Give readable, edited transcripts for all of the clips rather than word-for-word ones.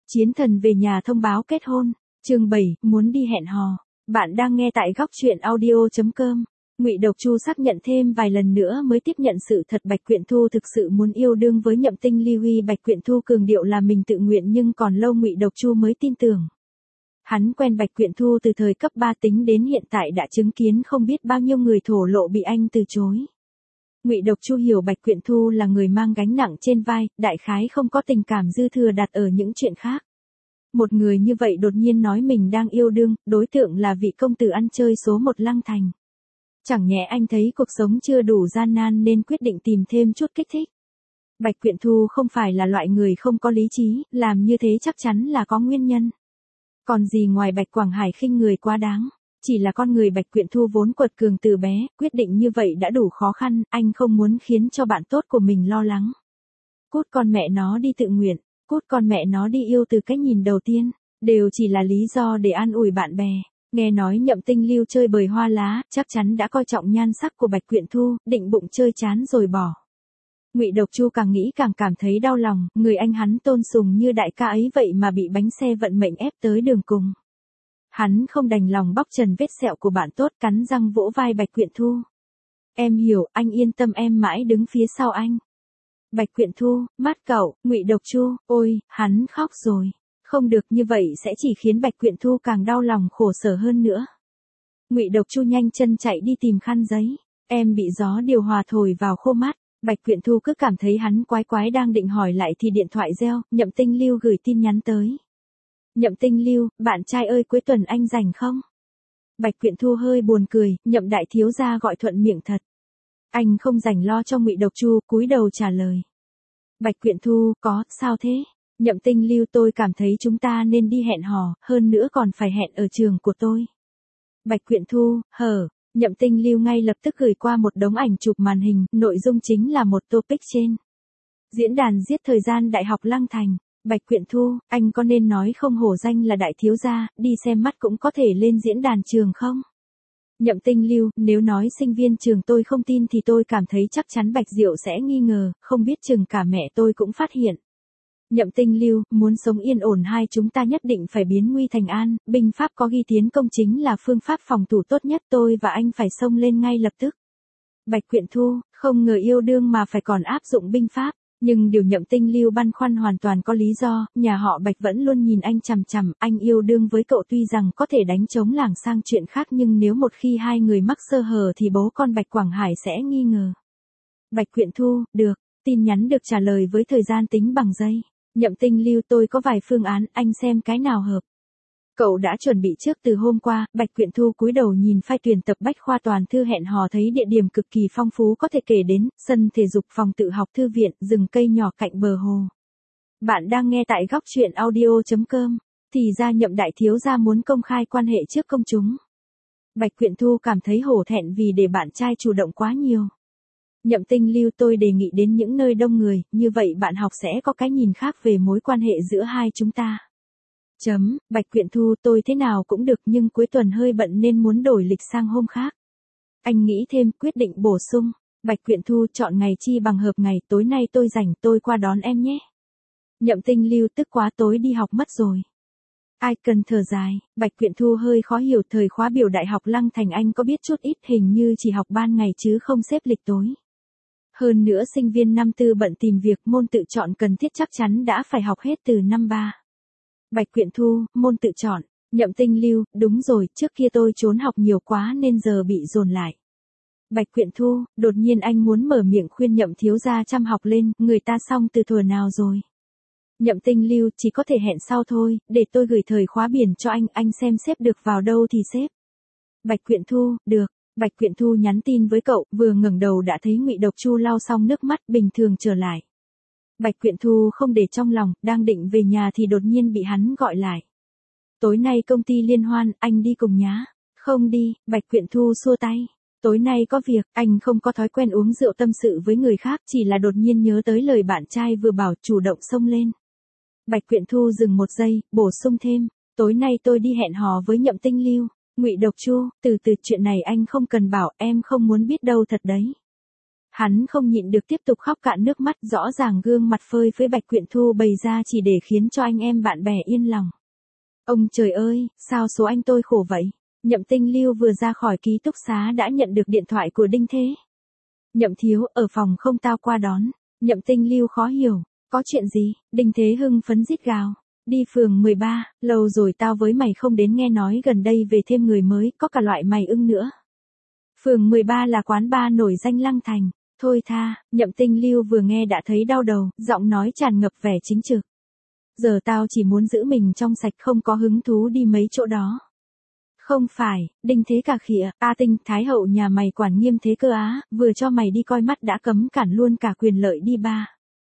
Chiến thần về nhà thông báo kết hôn. Chương 7, muốn đi hẹn hò. Bạn đang nghe tại góc truyện audio.com. Ngụy Độc Chu xác nhận thêm vài lần nữa mới tiếp nhận sự thật Bạch Quyện Thu thực sự muốn yêu đương với Nhậm Tinh Ly. Huy Bạch Quyện Thu cường điệu là mình tự nguyện nhưng còn lâu Ngụy Độc Chu mới tin tưởng. Hắn quen Bạch Quyện Thu từ thời cấp 3 tính đến hiện tại đã chứng kiến không biết bao nhiêu người thổ lộ bị anh từ chối. Ngụy Độc Chu hiểu Bạch Quyện Thu là người mang gánh nặng trên vai, đại khái không có tình cảm dư thừa đặt ở những chuyện khác. Một người như vậy đột nhiên nói mình đang yêu đương, đối tượng là vị công tử ăn chơi số 1 Lăng Thành. Chẳng nhẽ anh thấy cuộc sống chưa đủ gian nan nên quyết định tìm thêm chút kích thích. Bạch Quyện Thu không phải là loại người không có lý trí, làm như thế chắc chắn là có nguyên nhân. Còn gì ngoài Bạch Quảng Hải khinh người quá đáng. Chỉ là con người Bạch Quyện Thu vốn quật cường từ bé, quyết định như vậy đã đủ khó khăn, anh không muốn khiến cho bạn tốt của mình lo lắng. Cút con mẹ nó đi tự nguyện, cút con mẹ nó đi yêu từ cái nhìn đầu tiên, đều chỉ là lý do để an ủi bạn bè. Nghe nói Nhậm Tinh Lưu chơi bời hoa lá, chắc chắn đã coi trọng nhan sắc của Bạch Quyện Thu, định bụng chơi chán rồi bỏ. Ngụy Độc Chu càng nghĩ càng cảm thấy đau lòng, người anh hắn tôn sùng như đại ca ấy vậy mà bị bánh xe vận mệnh ép tới đường cùng. Hắn không đành lòng bóc trần vết sẹo của bạn tốt, cắn răng vỗ vai Bạch Quyện Thu. Em hiểu, anh yên tâm, em mãi đứng phía sau anh. Bạch Quyện Thu, mắt cậu, Ngụy Độc Chu, ôi, hắn khóc rồi. Không được, như vậy sẽ chỉ khiến Bạch Quyện Thu càng đau lòng khổ sở hơn nữa. Ngụy Độc Chu nhanh chân chạy đi tìm khăn giấy. Em bị gió điều hòa thổi vào khô mắt. Bạch Quyện Thu cứ cảm thấy hắn quái quái, đang định hỏi lại thì điện thoại reo, Nhậm Tinh Lưu gửi tin nhắn tới. Nhậm Tinh Lưu, bạn trai ơi, cuối tuần anh rảnh không? Bạch Quyện Thu hơi buồn cười, Nhậm đại thiếu gia gọi thuận miệng thật. Anh không rảnh lo cho Ngụy Độc Chu, cúi đầu trả lời. Bạch Quyện Thu, có, sao thế? Nhậm Tinh Lưu, tôi cảm thấy chúng ta nên đi hẹn hò, hơn nữa còn phải hẹn ở trường của tôi. Bạch Quyện Thu, Nhậm Tinh Lưu ngay lập tức gửi qua một đống ảnh chụp màn hình, nội dung chính là một topic trên diễn đàn giết thời gian Đại học Lăng Thành. Bạch Quyện Thu, anh có nên nói không hổ danh là đại thiếu gia, đi xem mắt cũng có thể lên diễn đàn trường không? Nhậm Tinh Lưu, nếu nói sinh viên trường tôi không tin thì tôi cảm thấy chắc chắn Bạch Diệu sẽ nghi ngờ, không biết chừng cả mẹ tôi cũng phát hiện. Nhậm Tinh Lưu, muốn sống yên ổn hai chúng ta nhất định phải biến nguy thành an, binh pháp có ghi tiến công chính là phương pháp phòng thủ tốt nhất, tôi và anh phải xông lên ngay lập tức. Bạch Quyện Thu, không ngờ yêu đương mà phải còn áp dụng binh pháp. Nhưng điều Nhậm Tinh Lưu băn khoăn hoàn toàn có lý do, nhà họ Bạch vẫn luôn nhìn anh chằm chằm, anh yêu đương với cậu tuy rằng có thể đánh chống làng sang chuyện khác nhưng nếu một khi hai người mắc sơ hở thì bố con Bạch Quảng Hải sẽ nghi ngờ. Bạch Quyện Thu, được, tin nhắn được trả lời với thời gian tính bằng giây. Nhậm Tinh Lưu, tôi có vài phương án, anh xem cái nào hợp. Cậu đã chuẩn bị trước từ hôm qua. Bạch Quyện Thu cúi đầu nhìn file tuyển tập bách khoa toàn thư hẹn hò, thấy địa điểm cực kỳ phong phú có thể kể đến, sân thể dục, phòng tự học, thư viện, rừng cây nhỏ cạnh bờ hồ. Bạn đang nghe tại góc truyện audio.com. Thì ra Nhậm đại thiếu gia muốn công khai quan hệ trước công chúng. Bạch Quyện Thu cảm thấy hổ thẹn vì để bạn trai chủ động quá nhiều. Nhậm Tinh Lưu, tôi đề nghị đến những nơi đông người, như vậy bạn học sẽ có cái nhìn khác về mối quan hệ giữa hai chúng ta. Bạch Quyện Thu, tôi thế nào cũng được nhưng cuối tuần hơi bận nên muốn đổi lịch sang hôm khác. Anh nghĩ thêm, quyết định bổ sung. Bạch Quyện Thu, chọn ngày chi bằng hợp ngày, tối nay tôi rảnh, tôi qua đón em nhé. Nhậm Tinh Lưu, tức quá, tối đi học mất rồi. Ai cần thở dài. Bạch Quyện Thu hơi khó hiểu, thời khóa biểu Đại học Lăng Thành anh có biết chút ít, hình như chỉ học ban ngày chứ không xếp lịch tối. Hơn nữa sinh viên năm tư bận tìm việc, môn tự chọn cần thiết chắc chắn đã phải học hết từ năm 3. Bạch Quyện Thu, môn tự chọn. Nhậm Tinh Lưu, đúng rồi, trước kia tôi trốn học nhiều quá nên giờ bị dồn lại. Bạch Quyện Thu, đột nhiên anh muốn mở miệng khuyên Nhậm thiếu gia chăm học lên, người ta xong từ thuở nào rồi. Nhậm Tinh Lưu, chỉ có thể hẹn sau thôi, để tôi gửi thời khóa biển cho anh xem xếp được vào đâu thì xếp. Bạch Quyện Thu, được. Bạch Quyện Thu nhắn tin với cậu, vừa ngẩng đầu đã thấy Ngụy Độc Chu lau xong nước mắt, bình thường trở lại. Bạch Quyện Thu không để trong lòng, đang định về nhà thì đột nhiên bị hắn gọi lại. Tối nay công ty liên hoan, anh đi cùng nhá. Không đi, Bạch Quyện Thu xua tay. Tối nay có việc, anh không có thói quen uống rượu tâm sự với người khác, chỉ là đột nhiên nhớ tới lời bạn trai vừa bảo, chủ động xông lên. Bạch Quyện Thu dừng một giây, bổ sung thêm, tối nay tôi đi hẹn hò với Nhậm Tinh Lưu. Ngụy Độc Chu, từ chuyện này anh không cần bảo, em không muốn biết đâu thật đấy. Hắn không nhịn được tiếp tục khóc cạn nước mắt, rõ ràng gương mặt phơi phới Bạch Quyện Thu bày ra chỉ để khiến cho anh em bạn bè yên lòng. Ông trời ơi, sao số anh tôi khổ vậy? Nhậm Tinh Lưu vừa ra khỏi ký túc xá đã nhận được điện thoại của Đinh Thế. Nhậm thiếu, ở phòng không tao qua đón. Nhậm Tinh Lưu khó hiểu, có chuyện gì? Đinh Thế hưng phấn rít gào. Đi phường 13, lâu rồi tao với mày không đến, nghe nói gần đây về thêm người mới, có cả loại mày ưng nữa. Phường 13 là quán bar nổi danh Lăng Thành. Thôi tha, Nhậm Tinh Lưu vừa nghe đã thấy đau đầu, giọng nói tràn ngập vẻ chính trực. Giờ tao chỉ muốn giữ mình trong sạch, không có hứng thú đi mấy chỗ đó. Không phải, Đinh Thế cà khịa, A Tinh, Thái hậu nhà mày quản nghiêm thế cơ á, vừa cho mày đi coi mắt đã cấm cản luôn cả quyền lợi đi ba.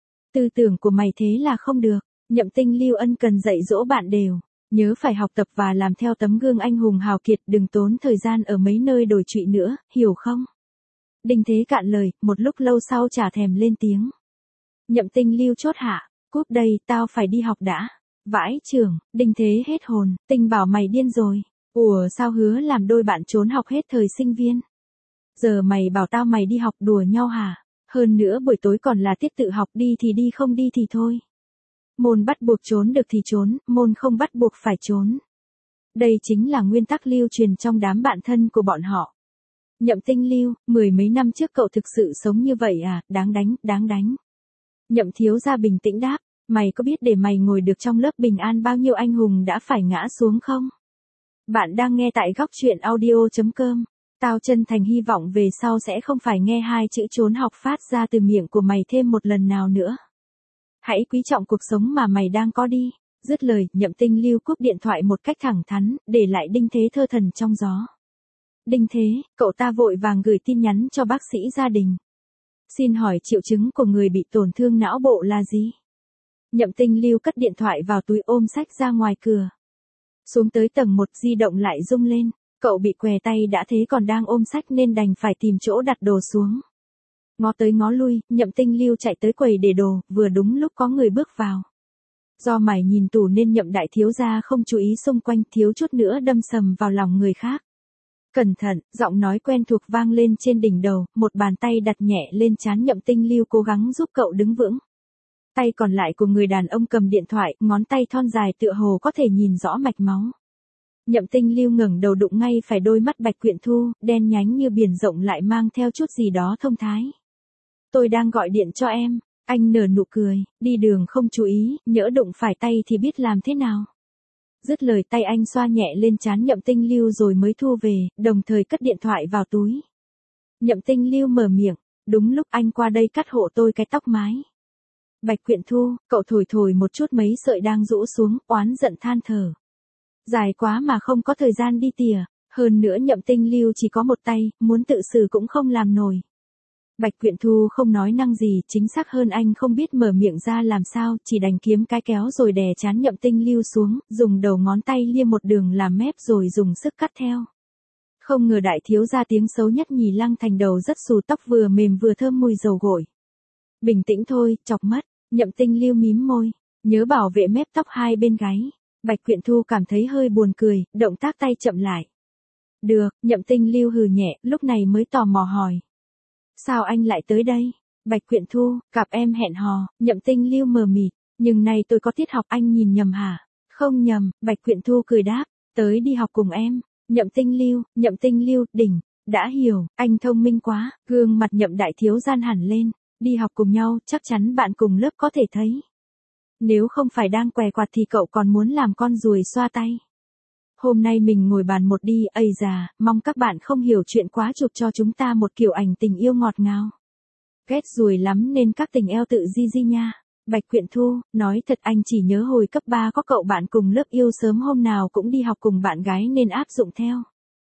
Tư tưởng của mày thế là không được. Nhậm Tinh Lưu ân cần dạy dỗ bạn đều. Nhớ phải học tập và làm theo tấm gương anh hùng hào kiệt, đừng tốn thời gian ở mấy nơi đồi trụy nữa, hiểu không? Đinh Thế cạn lời, một lúc lâu sau chả thèm lên tiếng. Nhậm Tinh Lưu chốt hạ, cút đây, tao phải đi học đã. Vãi chưởng, Đinh Thế hết hồn, Tinh bảo mày điên rồi. Ủa sao hứa làm đôi bạn trốn học hết thời sinh viên? Giờ mày bảo tao mày đi học đùa nhau hả? Hơn nữa buổi tối còn là tiết tự học, đi thì đi không đi thì thôi. Môn bắt buộc trốn được thì trốn, môn không bắt buộc phải trốn. Đây chính là nguyên tắc lưu truyền trong đám bạn thân của bọn họ. Nhậm Tinh Lưu, 10 mấy năm trước cậu thực sự sống như vậy à, đáng đánh, đáng đánh. Nhậm thiếu gia bình tĩnh đáp, mày có biết để mày ngồi được trong lớp bình an bao nhiêu anh hùng đã phải ngã xuống không? Bạn đang nghe tại góc truyện audio.com. Tao chân thành hy vọng về sau sẽ không phải nghe hai chữ trốn học phát ra từ miệng của mày thêm một lần nào nữa. Hãy quý trọng cuộc sống mà mày đang có đi. Dứt lời, Nhậm Tinh Lưu cúp điện thoại một cách thẳng thắn, để lại Đinh Thế thơ thẩn trong gió. Đinh Thế, cậu ta vội vàng gửi tin nhắn cho bác sĩ gia đình. Xin hỏi triệu chứng của người bị tổn thương não bộ là gì? Nhậm Tinh Lưu cất điện thoại vào túi, ôm sách ra ngoài cửa. Xuống tới tầng 1, di động lại rung lên. Cậu bị què tay đã thế còn đang ôm sách nên đành phải tìm chỗ đặt đồ xuống. Ngó tới ngó lui, Nhậm Tinh Lưu chạy tới quầy để đồ, vừa đúng lúc có người bước vào. Do mải nhìn tủ nên Nhậm đại thiếu gia không chú ý xung quanh, thiếu chút nữa đâm sầm vào lòng người khác. Cẩn thận, giọng nói quen thuộc vang lên trên đỉnh đầu, một bàn tay đặt nhẹ lên trán Nhậm Tinh Lưu cố gắng giúp cậu đứng vững. Tay còn lại của người đàn ông cầm điện thoại, ngón tay thon dài tựa hồ có thể nhìn rõ mạch máu. Nhậm Tinh Lưu ngẩng đầu đụng ngay phải đôi mắt Bạch Quyện Thu, đen nhánh như biển rộng lại mang theo chút gì đó thông thái. Tôi đang gọi điện cho em, anh nở nụ cười, đi đường không chú ý, nhỡ đụng phải tay thì biết làm thế nào. Dứt lời tay anh xoa nhẹ lên trán Nhậm Tinh Lưu rồi mới thu về, đồng thời cất điện thoại vào túi. Nhậm Tinh Lưu mở miệng, đúng lúc anh qua đây cắt hộ tôi cái tóc mái. Bạch Quyện Thu, cậu thổi thổi một chút mấy sợi đang rũ xuống, oán giận than thở. Dài quá mà không có thời gian đi tỉa, hơn nữa Nhậm Tinh Lưu chỉ có một tay, muốn tự xử cũng không làm nổi. Bạch Quyện Thu không nói năng gì, chính xác hơn anh không biết mở miệng ra làm sao, chỉ đành kiếm cái kéo rồi đè trán Nhậm Tinh Lưu xuống, dùng đầu ngón tay liêm một đường làm mép rồi dùng sức cắt theo. Không ngờ đại thiếu gia tiếng xấu nhất nhì Lăng Thành đầu rất xù, tóc vừa mềm vừa thơm mùi dầu gội. Bình tĩnh thôi, chọc mất, Nhậm Tinh Lưu mím môi, nhớ bảo vệ mép tóc hai bên gáy. Bạch Quyện Thu cảm thấy hơi buồn cười, động tác tay chậm lại. Được, Nhậm Tinh Lưu hừ nhẹ, lúc này mới tò mò hỏi. Sao anh lại tới đây? Bạch Quyện Thu, cặp em hẹn hò, Nhậm Tinh Lưu mờ mịt, nhưng nay tôi có tiết học, anh nhìn nhầm hả? Không nhầm, Bạch Quyện Thu cười đáp, tới đi học cùng em. Nhậm Tinh Lưu, đỉnh, đã hiểu, anh thông minh quá, gương mặt Nhậm đại thiếu gian hẳn lên, đi học cùng nhau, chắc chắn bạn cùng lớp có thể thấy. Nếu không phải đang què quạt thì cậu còn muốn làm con ruồi xoa tay. Hôm nay mình ngồi bàn một đi, ây già, mong các bạn không hiểu chuyện quá, chụp cho chúng ta một kiểu ảnh tình yêu ngọt ngào. Ghét ruồi lắm nên các tình eo tự di nha. Bạch Quyện Thu, nói thật anh chỉ nhớ hồi cấp 3 có cậu bạn cùng lớp yêu sớm, hôm nào cũng đi học cùng bạn gái nên áp dụng theo.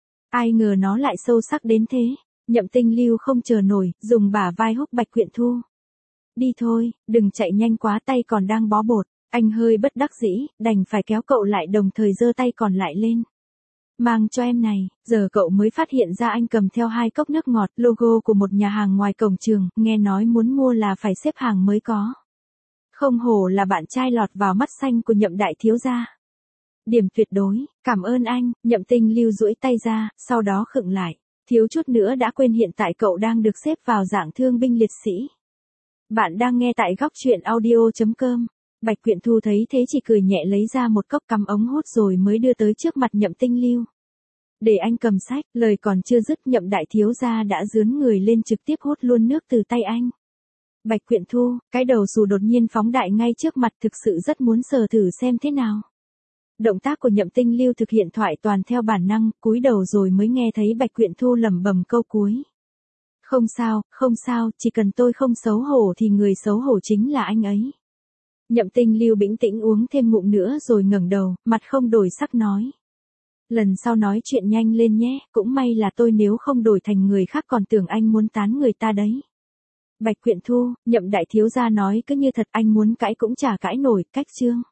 Ai ngờ nó lại sâu sắc đến thế. Nhậm Tinh Lưu không chờ nổi, dùng bả vai húc Bạch Quyện Thu. Đi thôi, đừng chạy nhanh quá, tay còn đang bó bột. Anh hơi bất đắc dĩ, đành phải kéo cậu lại đồng thời giơ tay còn lại lên. Mang cho em này, giờ cậu mới phát hiện ra anh cầm theo 2 cốc nước ngọt, logo của một nhà hàng ngoài cổng trường, nghe nói muốn mua là phải xếp hàng mới có. Không hổ là bạn trai lọt vào mắt xanh của Nhậm đại thiếu gia. Điểm tuyệt đối, cảm ơn anh, Nhậm Tinh Lưu duỗi tay ra, sau đó khựng lại. Thiếu chút nữa đã quên hiện tại cậu đang được xếp vào dạng thương binh liệt sĩ. Bạn đang nghe tại góc chuyện audio.com. Bạch Quyện Thu thấy thế chỉ cười nhẹ lấy ra một cốc cắm ống hút rồi mới đưa tới trước mặt Nhậm Tinh Lưu. Để anh cầm sách, lời còn chưa dứt Nhậm đại thiếu gia đã dướn người lên trực tiếp hút luôn nước từ tay anh. Bạch Quyện Thu, cái đầu xù đột nhiên phóng đại ngay trước mặt thực sự rất muốn sờ thử xem thế nào. Động tác của Nhậm Tinh Lưu thực hiện thoại toàn theo bản năng, cúi đầu rồi mới nghe thấy Bạch Quyện Thu lẩm bẩm câu cuối. Không sao, chỉ cần tôi không xấu hổ thì người xấu hổ chính là anh ấy. Nhậm Tinh Lưu bĩnh tĩnh uống thêm ngụm nữa rồi ngẩng đầu, mặt không đổi sắc nói. Lần sau nói chuyện nhanh lên nhé, cũng may là tôi nếu không đổi thành người khác còn tưởng anh muốn tán người ta đấy. Bạch Quyện Thu, Nhậm đại thiếu gia nói cứ như thật anh muốn cãi cũng chả cãi nổi, cách chương.